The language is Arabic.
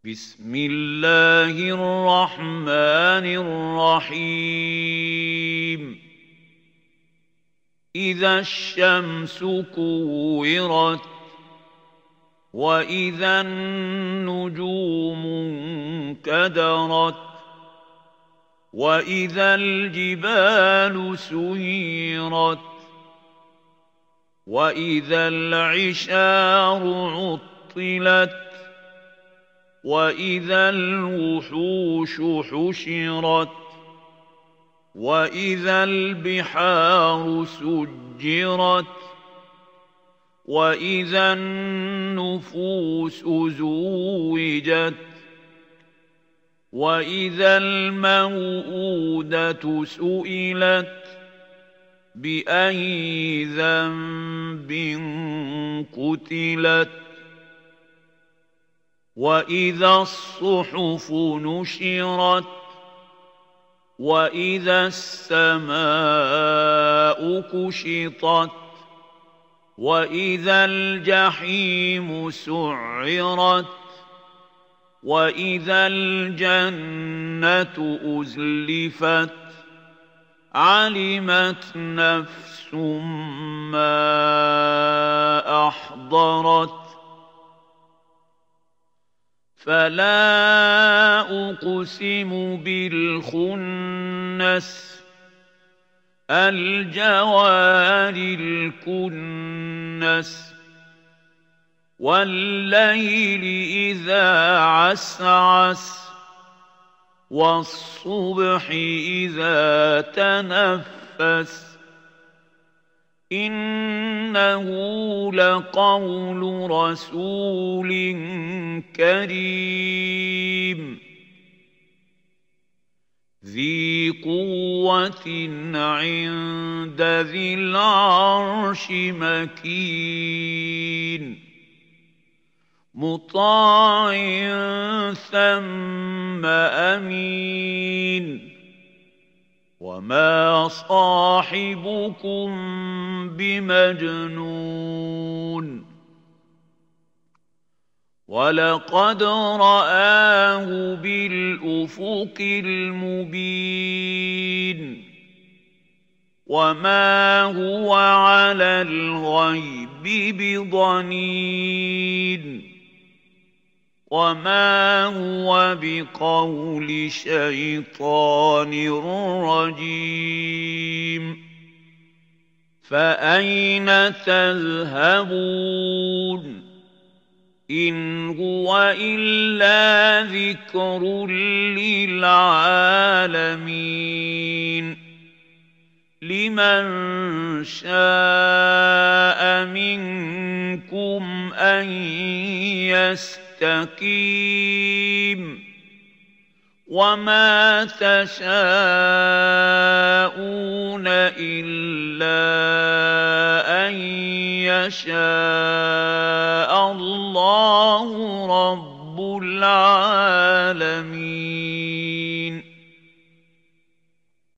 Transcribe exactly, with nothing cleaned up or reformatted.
بسم الله الرحمن الرحيم إذا الشمس كورت وإذا النجوم انكدرت وإذا الجبال سيرت وإذا العشار عطلت وإذا الوحوش حشرت وإذا البحار سجرت وإذا النفوس زوجت وإذا الموءودة سئلت بأي ذنب قتلت وإذا الصحف نشرت وإذا السماء كشطت وإذا الجحيم سعرت وإذا الجنة أزلفت علمت نفس ما أحضرت فلا أقسم بالخنس الجوار الكنس والليل إذا عسعس والصبح إذا تنفس إنه لقول رسول كريم ذي قوة عند ذي العرش مكين مطاع ثم أمين وما صاحبكم بمجنون ولقد رآه بالأفق المبين وما هو على الغيب بضنين وما هو بقول شيطان رجيم فأين تذهبون إن هو إلا ذكر للعالمين لمن شاء منكم أن يستقيم وما تشاءون إلا أن يشاء الله رب العالمين.